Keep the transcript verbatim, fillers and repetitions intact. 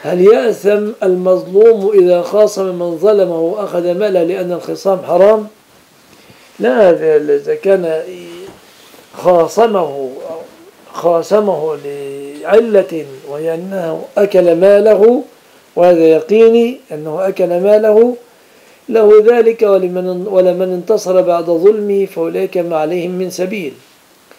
هل يأثم المظلوم إذا خاصم من ظلمه وأخذ ماله لأن الخصام حرام؟ لا، إذا كان خاصمه خاصمه لعلة وهي أنه أكل ماله، وهذا يقيني أنه أكل ماله، له ذلك، ولمن ولمن انتصر بعد ظلمه فأولئك ما عليهم من سبيل.